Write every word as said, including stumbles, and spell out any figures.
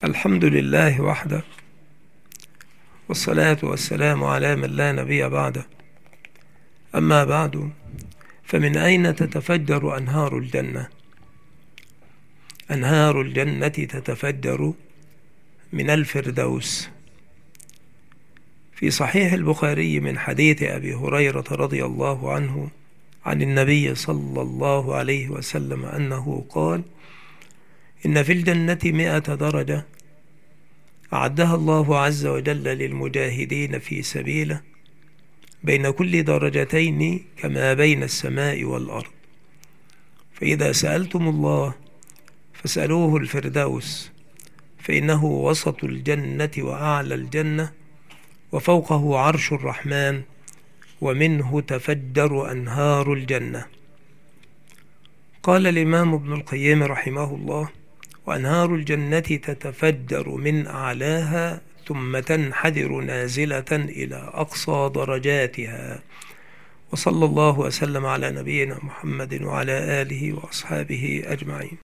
الحمد لله وحده، والصلاة والسلام على من لا نبي بعده. أما بعد، فمن أين تتفجر أنهار الجنة؟ أنهار الجنة تتفجر من الفردوس. في صحيح البخاري من حديث أبي هريرة رضي الله عنه عن النبي صلى الله عليه وسلم أنه قال: إن في الجنة مئة درجة أعدها الله عز وجل للمجاهدين في سبيله، بين كل درجتين كما بين السماء والأرض. فإذا سألتم الله فاسألوه الفردوس، فإنه وسط الجنة وأعلى الجنة، وفوقه عرش الرحمن، ومنه تفجر أنهار الجنة. قال الإمام ابن القيم رحمه الله: وأنهار الجنة تتفجر من أعلاها ثم تنحدر نازلة إلى أقصى درجاتها. وصلى الله وسلم على نبينا محمد وعلى آله وأصحابه أجمعين.